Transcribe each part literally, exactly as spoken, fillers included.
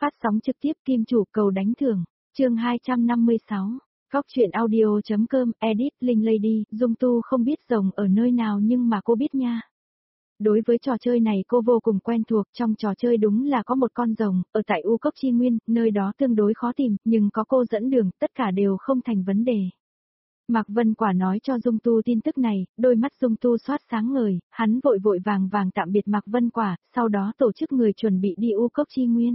Phát sóng trực tiếp Kim Chủ cầu đánh thưởng, chương hai trăm năm mươi sáu, Góc truyện audio.com, edit, Linh Lady, Dung Tu không biết rồng ở nơi nào nhưng mà cô biết nha. Đối với trò chơi này cô vô cùng quen thuộc, trong trò chơi đúng là có một con rồng, ở tại U Cốc Chi Nguyên, nơi đó tương đối khó tìm, nhưng có cô dẫn đường, tất cả đều không thành vấn đề. Mạc Vân Quả nói cho Dung Tu tin tức này, đôi mắt Dung Tu xoát sáng ngời, hắn vội vội vàng vàng tạm biệt Mạc Vân Quả, sau đó tổ chức người chuẩn bị đi U Cốc Chi Nguyên.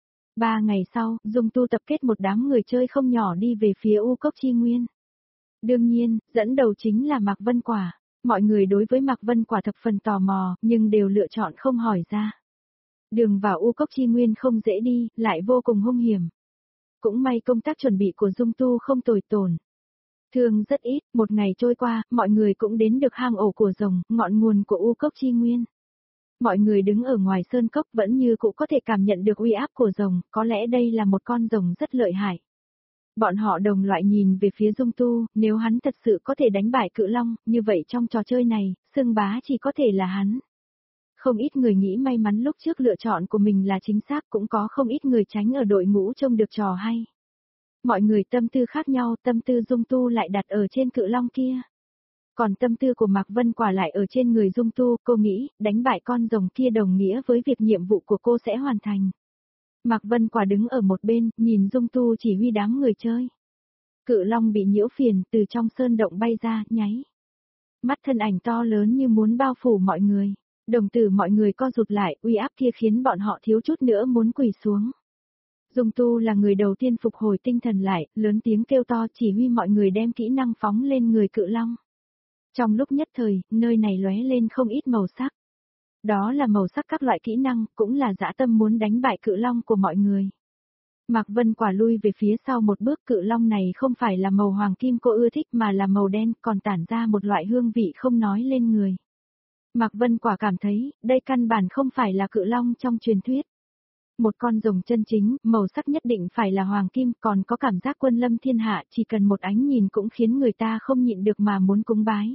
Ba ngày sau, Dung Tu tập kết một đám người chơi không nhỏ đi về phía U Cốc Chi Nguyên. Đương nhiên, dẫn đầu chính là Mạc Vân Quả. Mọi người đối với Mạc Vân Quả thập phần tò mò, nhưng đều lựa chọn không hỏi ra. Đường vào U Cốc Chi Nguyên không dễ đi, lại vô cùng hung hiểm. Cũng may công tác chuẩn bị của Dung Tu không tồi tổn. Thương rất ít, một ngày trôi qua, mọi người cũng đến được hang ổ của rồng, ngọn nguồn của U Cốc Chi Nguyên. Mọi người đứng ở ngoài sơn cốc vẫn như cũng có thể cảm nhận được uy áp của rồng, có lẽ đây là một con rồng rất lợi hại. Bọn họ đồng loại nhìn về phía Dung Tu, nếu hắn thật sự có thể đánh bại cự long, như vậy trong trò chơi này, xưng bá chỉ có thể là hắn. Không ít người nghĩ may mắn lúc trước lựa chọn của mình là chính xác, cũng có không ít người tránh ở đội ngũ trông được trò hay. Mọi người tâm tư khác nhau, tâm tư Dung Tu lại đặt ở trên cự long kia. Còn tâm tư của Mạc Vân Quả lại ở trên người Dung Tu, cô nghĩ, đánh bại con rồng kia đồng nghĩa với việc nhiệm vụ của cô sẽ hoàn thành. Mạc Vân Quả đứng ở một bên, nhìn Dung Tu chỉ huy đám người chơi. Cự long bị nhiễu phiền, từ trong sơn động bay ra, nháy. Mắt thân ảnh to lớn như muốn bao phủ mọi người. Đồng tử mọi người co rụt lại, uy áp kia khiến bọn họ thiếu chút nữa muốn quỳ xuống. Dung Tu là người đầu tiên phục hồi tinh thần lại, lớn tiếng kêu to chỉ huy mọi người đem kỹ năng phóng lên người cự long. Trong lúc nhất thời, nơi này lóe lên không ít màu sắc. Đó là màu sắc các loại kỹ năng, cũng là dã tâm muốn đánh bại cự long của mọi người. Mạc Vân Quả lui về phía sau một bước, cự long này không phải là màu hoàng kim cô ưa thích mà là màu đen, còn tản ra một loại hương vị không nói lên người. Mạc Vân Quả cảm thấy, đây căn bản không phải là cự long trong truyền thuyết. Một con rồng chân chính, màu sắc nhất định phải là hoàng kim, còn có cảm giác quân lâm thiên hạ, chỉ cần một ánh nhìn cũng khiến người ta không nhịn được mà muốn cúng bái.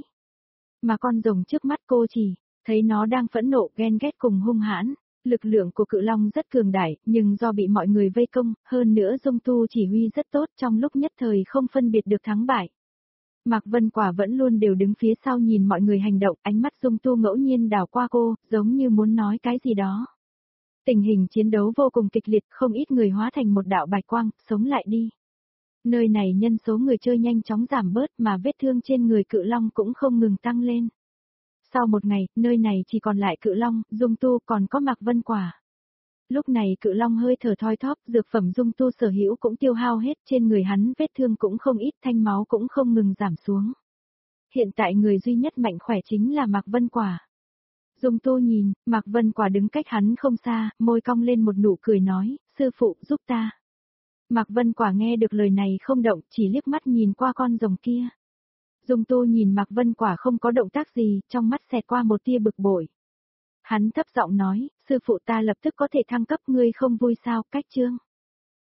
Mà con rồng trước mắt cô chỉ thấy nó đang phẫn nộ, ghen ghét cùng hung hãn. Lực lượng của cự long rất cường đại, nhưng do bị mọi người vây công, hơn nữa Dung Tu chỉ huy rất tốt, trong lúc nhất thời không phân biệt được thắng bại. Mạc Vân Quả vẫn luôn đều đứng phía sau nhìn mọi người hành động, ánh mắt Dung Tu ngẫu nhiên đảo qua cô, giống như muốn nói cái gì đó. Tình hình chiến đấu vô cùng kịch liệt, không ít người hóa thành một đạo bạch quang, sống lại đi. Nơi này nhân số người chơi nhanh chóng giảm bớt mà vết thương trên người cự long cũng không ngừng tăng lên. Sau một ngày, nơi này chỉ còn lại cự long, Dung Tu còn có Mạc Vân Quả. Lúc này cự long hơi thở thoi thóp, dược phẩm Dung Tu sở hữu cũng tiêu hao hết, trên người hắn vết thương cũng không ít, thanh máu cũng không ngừng giảm xuống. Hiện tại người duy nhất mạnh khỏe chính là Mạc Vân Quả. Dung Tu nhìn, Mạc Vân Quả đứng cách hắn không xa, môi cong lên một nụ cười nói, sư phụ giúp ta. Mạc Vân Quả nghe được lời này không động, chỉ liếc mắt nhìn qua con rồng kia. Dung Tu nhìn Mạc Vân Quả không có động tác gì, trong mắt xẹt qua một tia bực bội. Hắn thấp giọng nói, sư phụ ta lập tức có thể thăng cấp, ngươi không vui sao, cách chương.